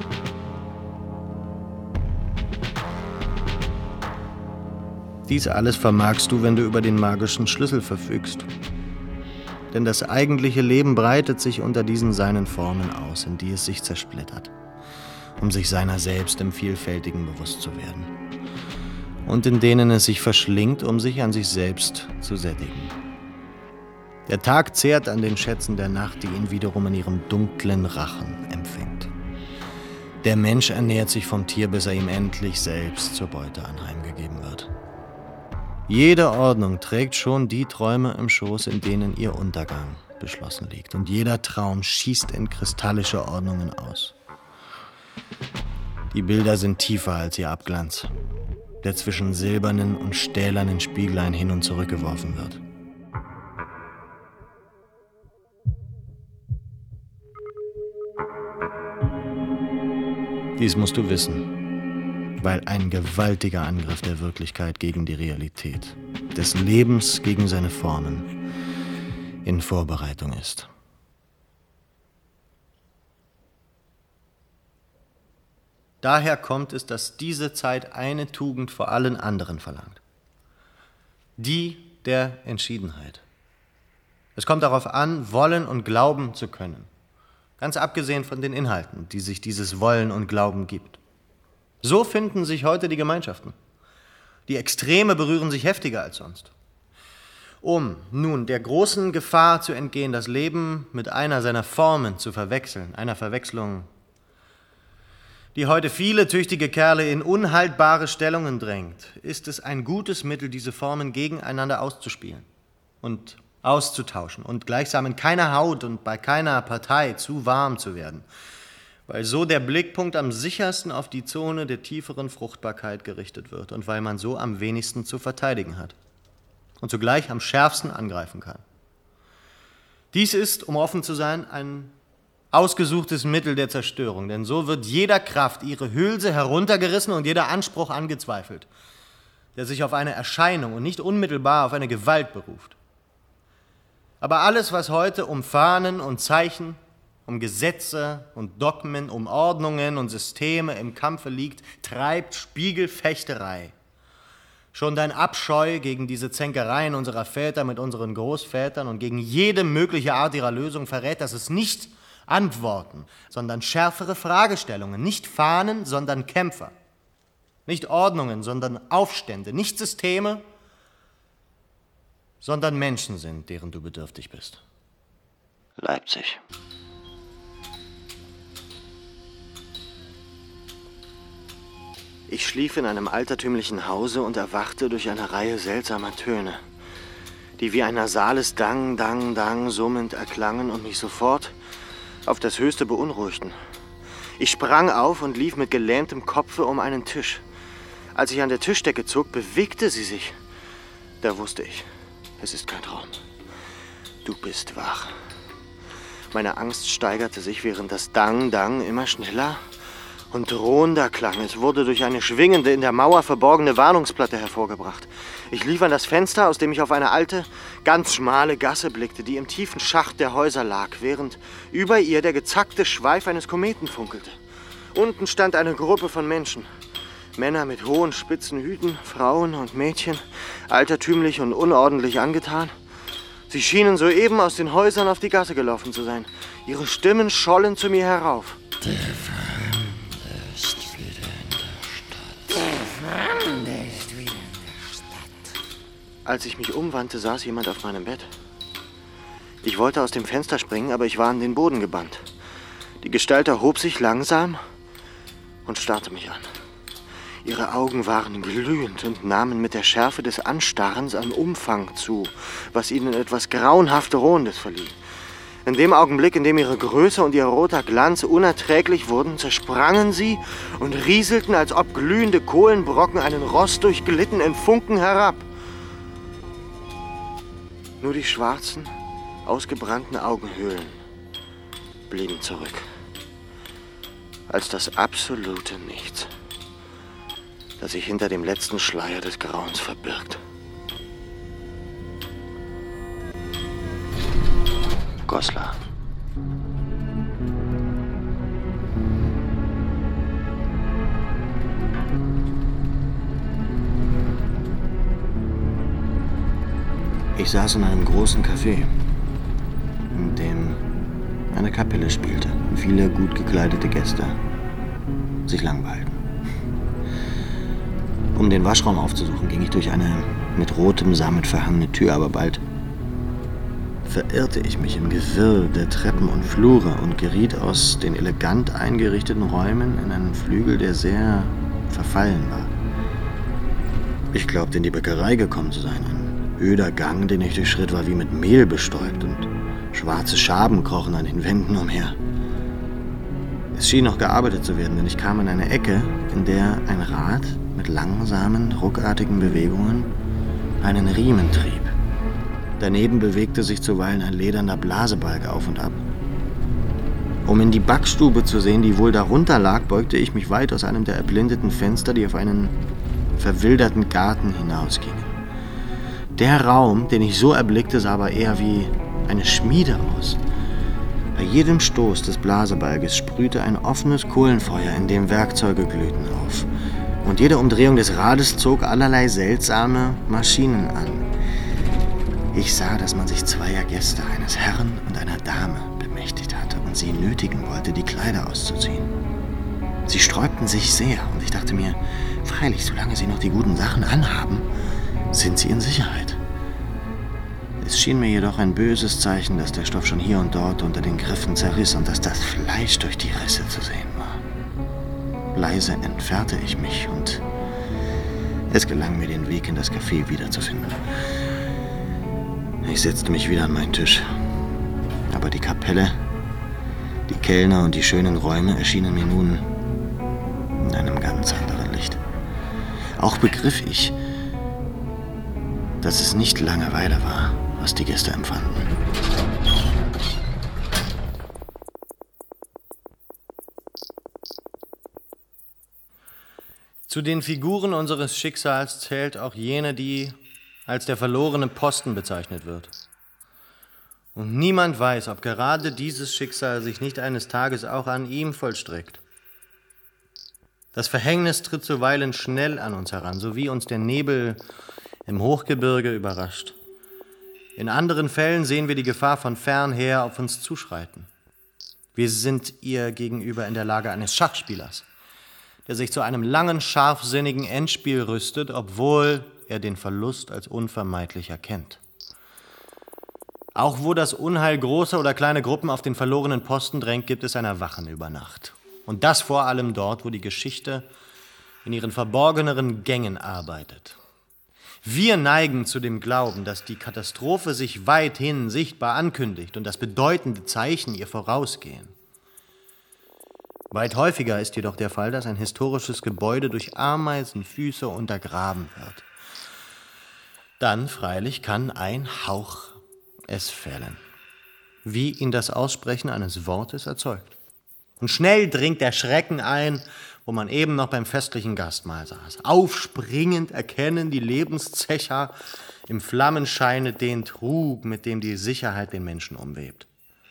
[SPEAKER 1] Dies alles vermagst du, wenn du über den magischen Schlüssel verfügst. Denn das eigentliche Leben breitet sich unter diesen seinen Formen aus, in die es sich zersplittert, um sich seiner selbst im Vielfältigen bewusst zu werden. Und in denen es sich verschlingt, um sich an sich selbst zu sättigen. Der Tag zehrt an den Schätzen der Nacht, die ihn wiederum in ihrem dunklen Rachen empfängt. Der Mensch ernährt sich vom Tier, bis er ihm endlich selbst zur Beute anheimgegeben wird. Jede Ordnung trägt schon die Träume im Schoß, in denen ihr Untergang beschlossen liegt. Und jeder Traum schießt in kristallische Ordnungen aus. Die Bilder sind tiefer als ihr Abglanz, der zwischen silbernen und stählernen Spieglein hin und zurück geworfen wird. Dies musst du wissen, weil ein gewaltiger Angriff der Wirklichkeit gegen die Realität, des Lebens gegen seine Formen, in Vorbereitung ist. Daher kommt es, dass diese Zeit eine Tugend vor allen anderen verlangt. Die der Entschiedenheit. Es kommt darauf an, wollen und glauben zu können. Ganz abgesehen von den Inhalten, die sich dieses Wollen und Glauben gibt. So finden sich heute die Gemeinschaften. Die Extreme berühren sich heftiger als sonst. Um nun der großen Gefahr zu entgehen, das Leben mit einer seiner Formen zu verwechseln, einer Verwechslung, die heute viele tüchtige Kerle in unhaltbare Stellungen drängt, ist es ein gutes Mittel, diese Formen gegeneinander auszuspielen und auszutauschen und gleichsam in keiner Haut und bei keiner Partei zu warm zu werden, weil so der Blickpunkt am sichersten auf die Zone der tieferen Fruchtbarkeit gerichtet wird und weil man so am wenigsten zu verteidigen hat und zugleich am schärfsten angreifen kann. Dies ist, um offen zu sein, ein ausgesuchtes Mittel der Zerstörung, denn so wird jeder Kraft ihre Hülse heruntergerissen und jeder Anspruch angezweifelt, der sich auf eine Erscheinung und nicht unmittelbar auf eine Gewalt beruft. Aber alles, was heute um Fahnen und Zeichen, um Gesetze und Dogmen, um Ordnungen und Systeme im Kampfe liegt, treibt Spiegelfechterei. Schon dein Abscheu gegen diese Zänkereien unserer Väter mit unseren Großvätern und gegen jede mögliche Art ihrer Lösung verrät, dass es nicht Antworten, sondern schärfere Fragestellungen, nicht Fahnen, sondern Kämpfer, nicht Ordnungen, sondern Aufstände, nicht Systeme, sondern Menschen sind, deren du bedürftig bist.
[SPEAKER 3] Leipzig. Ich schlief in einem altertümlichen Hause und erwachte durch eine Reihe seltsamer Töne, die wie ein nasales Dang, Dang, Dang summend erklangen und mich sofort auf das Höchste beunruhigten. Ich sprang auf und lief mit gelähmtem Kopfe um einen Tisch. Als ich an der Tischdecke zog, bewegte sie sich. Da wusste ich, es ist kein Traum. Du bist wach. Meine Angst steigerte sich, während das Dang, Dang immer schneller und drohender klang. Es wurde durch eine schwingende, in der Mauer verborgene Warnungsplatte hervorgebracht. Ich lief an das Fenster, aus dem ich auf eine alte, ganz schmale Gasse blickte, die im tiefen Schacht der Häuser lag, während über ihr der gezackte Schweif eines Kometen funkelte. Unten stand eine Gruppe von Menschen. Männer mit hohen, spitzen Hüten, Frauen und Mädchen, altertümlich und unordentlich angetan. Sie schienen soeben aus den Häusern auf die Gasse gelaufen zu sein. Ihre Stimmen schollen zu mir herauf.
[SPEAKER 4] Der Fremde ist wieder in der Stadt. Der Fremde ist wieder in der Stadt.
[SPEAKER 3] Als ich mich umwandte, saß jemand auf meinem Bett. Ich wollte aus dem Fenster springen, aber ich war an den Boden gebannt. Die Gestalt erhob sich langsam und starrte mich an. Ihre Augen waren glühend und nahmen mit der Schärfe des Anstarrens an Umfang zu, was ihnen etwas grauenhaft Drohendes verlieh. In dem Augenblick, in dem ihre Größe und ihr roter Glanz unerträglich wurden, zersprangen sie und rieselten, als ob glühende Kohlenbrocken einen rostdurchglitten in Funken herab. Nur die schwarzen, ausgebrannten Augenhöhlen blieben zurück, als das absolute Nichts, das sich hinter dem letzten Schleier des Grauens verbirgt. Goslar. Ich saß in einem großen Café, in dem eine Kapelle spielte und viele gut gekleidete Gäste sich langweilten. Um den Waschraum aufzusuchen, ging ich durch eine mit rotem Sammet verhangene Tür, aber bald verirrte ich mich im Gewirr der Treppen und Flure und geriet aus den elegant eingerichteten Räumen in einen Flügel, der sehr verfallen war. Ich glaubte, in die Bäckerei gekommen zu sein. Ein öder Gang, den ich durchschritt, war wie mit Mehl bestäubt und schwarze Schaben krochen an den Wänden umher. Es schien noch gearbeitet zu werden, denn ich kam in eine Ecke, in der ein Rad mit langsamen, ruckartigen Bewegungen einen Riemen trieb. Daneben bewegte sich zuweilen ein lederner Blasebalg auf und ab. Um in die Backstube zu sehen, die wohl darunter lag, beugte ich mich weit aus einem der erblindeten Fenster, die auf einen verwilderten Garten hinausgingen. Der Raum, den ich so erblickte, sah aber eher wie eine Schmiede aus. Bei jedem Stoß des Blasebalges sprühte ein offenes Kohlenfeuer, in dem Werkzeuge glühten, auf. Und jede Umdrehung des Rades zog allerlei seltsame Maschinen an. Ich sah, dass man sich zweier Gäste, eines Herrn und einer Dame, bemächtigt hatte und sie nötigen wollte, die Kleider auszuziehen. Sie sträubten sich sehr und ich dachte mir, freilich, solange sie noch die guten Sachen anhaben, sind sie in Sicherheit. Es schien mir jedoch ein böses Zeichen, dass der Stoff schon hier und dort unter den Griffen zerriss und dass das Fleisch durch die Risse zu sehen war. Leise entfernte ich mich und es gelang mir, den Weg in das Café wiederzufinden. Ich setzte mich wieder an meinen Tisch. Aber die Kapelle, die Kellner und die schönen Räume erschienen mir nun in einem ganz anderen Licht. Auch begriff ich, dass es nicht Langeweile war, was die Gäste empfanden.
[SPEAKER 1] Zu den Figuren unseres Schicksals zählt auch jene, die als der verlorene Posten bezeichnet wird. Und niemand weiß, ob gerade dieses Schicksal sich nicht eines Tages auch an ihm vollstreckt. Das Verhängnis tritt zuweilen schnell an uns heran, so wie uns der Nebel im Hochgebirge überrascht. In anderen Fällen sehen wir die Gefahr von fern her auf uns zuschreiten. Wir sind ihr gegenüber in der Lage eines Schachspielers, der sich zu einem langen, scharfsinnigen Endspiel rüstet, obwohl er den Verlust als unvermeidlich erkennt. Auch wo das Unheil große oder kleine Gruppen auf den verlorenen Posten drängt, gibt es ein Erwachen über Nacht. Und das vor allem dort, wo die Geschichte in ihren verborgeneren Gängen arbeitet. Wir neigen zu dem Glauben, dass die Katastrophe sich weithin sichtbar ankündigt und dass bedeutende Zeichen ihr vorausgehen. Weit häufiger ist jedoch der Fall, dass ein historisches Gebäude durch Ameisenfüße untergraben wird. Dann, freilich, kann ein Hauch es fällen, wie ihn das Aussprechen eines Wortes erzeugt. Und schnell dringt der Schrecken ein, wo man eben noch beim festlichen Gastmahl saß. Aufspringend erkennen die Lebenszecher im Flammenscheine den Trug, mit dem die Sicherheit den Menschen umwebt.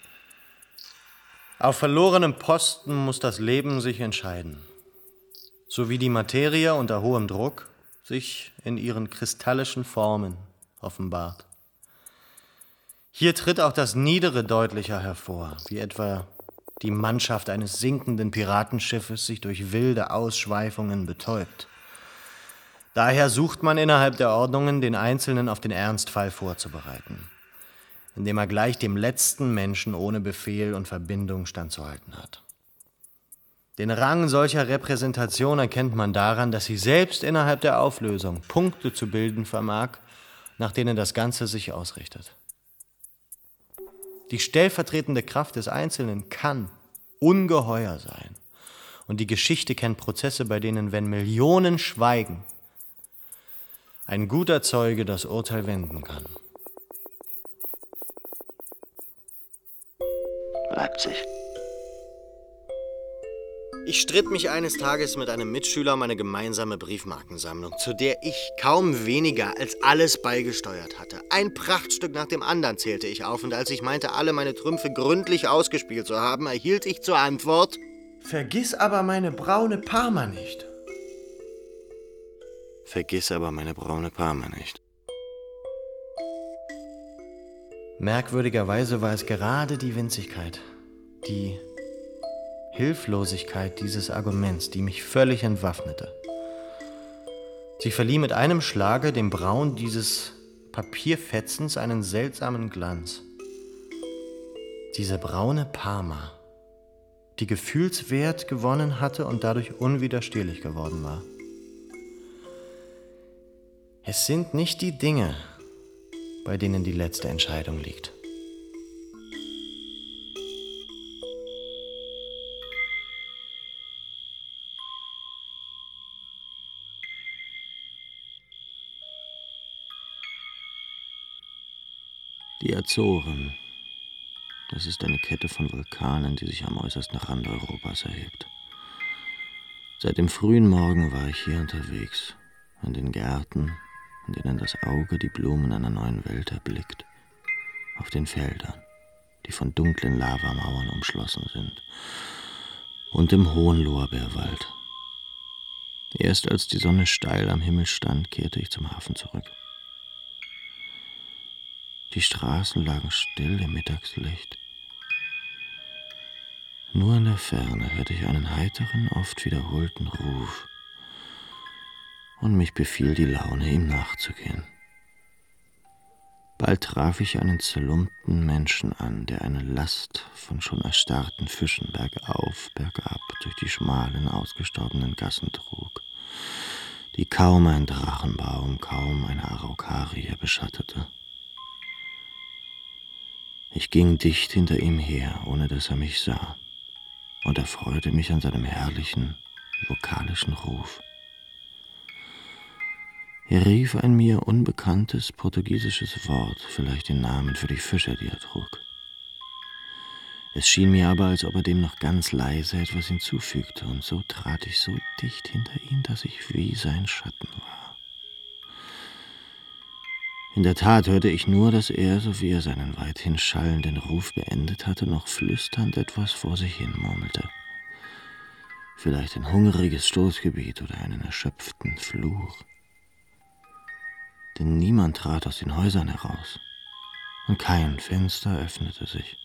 [SPEAKER 1] Auf verlorenem Posten muss das Leben sich entscheiden, so wie die Materie unter hohem Druck sich in ihren kristallischen Formen offenbart. Hier tritt auch das Niedere deutlicher hervor, wie etwa die Mannschaft eines sinkenden Piratenschiffes sich durch wilde Ausschweifungen betäubt. Daher sucht man innerhalb der Ordnungen, den Einzelnen auf den Ernstfall vorzubereiten, indem er gleich dem letzten Menschen ohne Befehl und Verbindung standzuhalten hat. Den Rang solcher Repräsentation erkennt man daran, dass sie selbst innerhalb der Auflösung Punkte zu bilden vermag, nach denen das Ganze sich ausrichtet. Die stellvertretende Kraft des Einzelnen kann ungeheuer sein. Und die Geschichte kennt Prozesse, bei denen, wenn Millionen schweigen, ein guter Zeuge das Urteil wenden kann.
[SPEAKER 3] Leipzig.
[SPEAKER 1] Ich stritt mich eines Tages mit einem Mitschüler um eine gemeinsame Briefmarkensammlung, zu der ich kaum weniger als alles beigesteuert hatte. Ein Prachtstück nach dem anderen zählte ich auf, und als ich meinte, alle meine Trümpfe gründlich ausgespielt zu haben, erhielt ich zur Antwort: Vergiss aber meine braune Parma nicht.
[SPEAKER 3] Vergiss aber meine braune Parma nicht.
[SPEAKER 1] Merkwürdigerweise war es gerade die Winzigkeit, die Hilflosigkeit dieses Arguments, die mich völlig entwaffnete. Sie verlieh mit einem Schlage dem Braun dieses Papierfetzens einen seltsamen Glanz. Diese braune Parma, die Gefühlswert gewonnen hatte und dadurch unwiderstehlich geworden war. Es sind nicht die Dinge, bei denen die letzte Entscheidung liegt.
[SPEAKER 3] Die Azoren. Das ist eine Kette von Vulkanen, die sich am äußersten Rand Europas erhebt. Seit dem frühen Morgen war ich hier unterwegs, in den Gärten, in denen das Auge die Blumen einer neuen Welt erblickt, auf den Feldern, die von dunklen Lavamauern umschlossen sind, und im hohen Lorbeerwald. Erst als die Sonne steil am Himmel stand, kehrte ich zum Hafen zurück. Die Straßen lagen still im Mittagslicht. Nur in der Ferne hörte ich einen heiteren, oft wiederholten Ruf, und mich befiel die Laune, ihm nachzugehen. Bald traf ich einen zerlumpten Menschen an, der eine Last von schon erstarrten Fischen bergauf, bergab durch die schmalen, ausgestorbenen Gassen trug, die kaum ein Drachenbaum, kaum eine Araukarie beschattete. Ich ging dicht hinter ihm her, ohne dass er mich sah, und erfreute mich an seinem herrlichen, vokalischen Ruf. Er rief ein mir unbekanntes portugiesisches Wort, vielleicht den Namen für die Fische, die er trug. Es schien mir aber, als ob er dem noch ganz leise etwas hinzufügte, und so trat ich so dicht hinter ihn, dass ich wie sein Schatten war. In der Tat hörte ich nur, dass er, so wie er seinen weithin schallenden Ruf beendet hatte, noch flüsternd etwas vor sich hin murmelte. Vielleicht ein hungriges Stoßgebet oder einen erschöpften Fluch. Denn niemand trat aus den Häusern heraus und kein Fenster öffnete sich.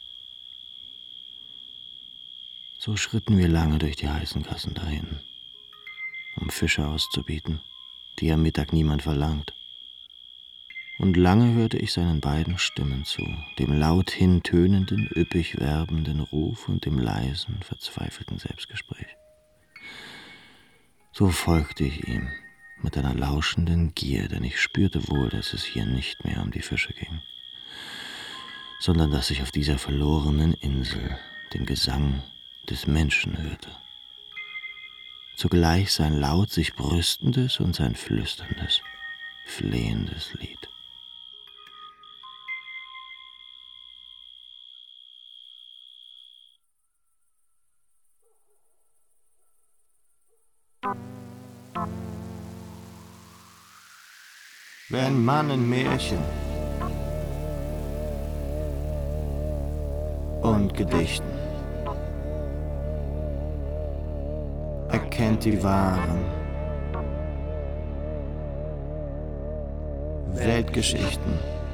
[SPEAKER 3] So schritten wir lange durch die heißen Gassen dahin, um Fische auszubieten, die am Mittag niemand verlangt. Und lange hörte ich seinen beiden Stimmen zu, dem laut hintönenden, üppig werbenden Ruf und dem leisen, verzweifelten Selbstgespräch. So folgte ich ihm mit einer lauschenden Gier, denn ich spürte wohl, dass es hier nicht mehr um die Fische ging, sondern dass ich auf dieser verlorenen Insel den Gesang des Menschen hörte. Zugleich sein laut sich brüstendes und sein flüsterndes, flehendes Lied. Wenn man in Märchen und Gedichten erkennt die wahren Weltgeschichten,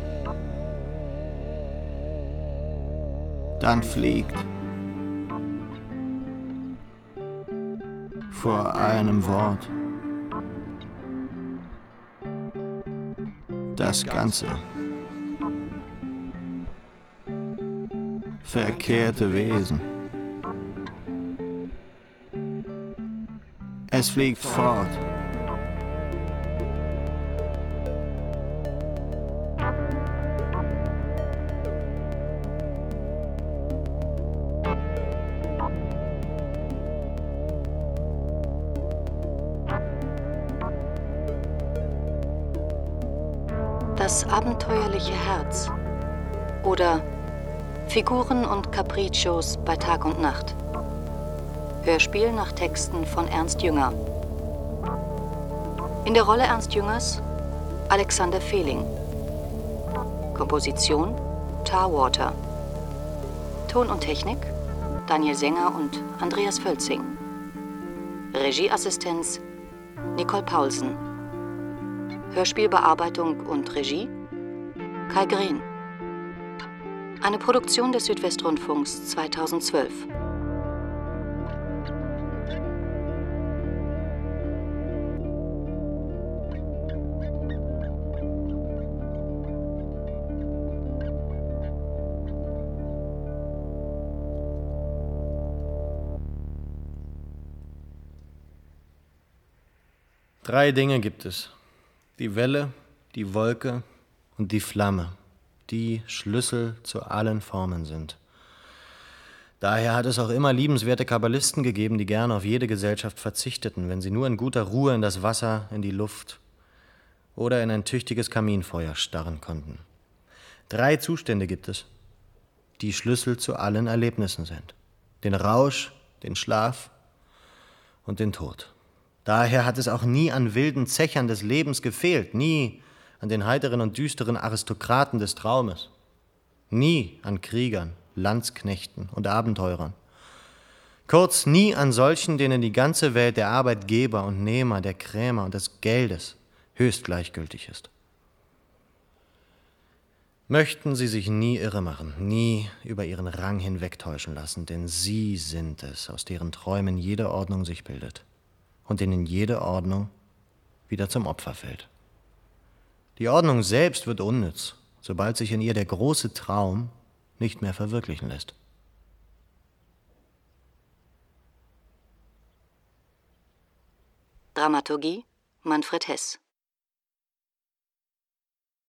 [SPEAKER 3] dann fliegt vor einem Wort das ganze verkehrte Wesen. Es fliegt fort.
[SPEAKER 2] Das abenteuerliche Herz oder Figuren und Capriccios bei Tag und Nacht. Hörspiel nach Texten von Ernst Jünger. In der Rolle Ernst Jüngers Alexander Fehling. Komposition Tarwater. Ton und Technik Daniel Sänger und Andreas Völzing. Regieassistenz Nicole Paulsen. Hörspielbearbeitung und Regie Kai Green. Eine Produktion des Südwestrundfunks zweitausendzwölf.
[SPEAKER 1] Drei Dinge gibt es. Die Welle, die Wolke und die Flamme, die Schlüssel zu allen Formen sind. Daher hat es auch immer liebenswerte Kabbalisten gegeben, die gerne auf jede Gesellschaft verzichteten, wenn sie nur in guter Ruhe in das Wasser, in die Luft oder in ein tüchtiges Kaminfeuer starren konnten. Drei Zustände gibt es, die Schlüssel zu allen Erlebnissen sind. Den Rausch, den Schlaf und den Tod. Daher hat es auch nie an wilden Zechern des Lebens gefehlt, nie an den heiteren und düsteren Aristokraten des Traumes, nie an Kriegern, Landsknechten und Abenteurern. Kurz, nie an solchen, denen die ganze Welt der Arbeitgeber und Nehmer, der Krämer und des Geldes höchst gleichgültig ist. Möchten sie sich nie irre machen, nie über ihren Rang hinwegtäuschen lassen, denn sie sind es, aus deren Träumen jede Ordnung sich bildet und denen jede Ordnung wieder zum Opfer fällt. Die Ordnung selbst wird unnütz, sobald sich in ihr der große Traum nicht mehr verwirklichen lässt.
[SPEAKER 2] Dramaturgie Manfred Hess.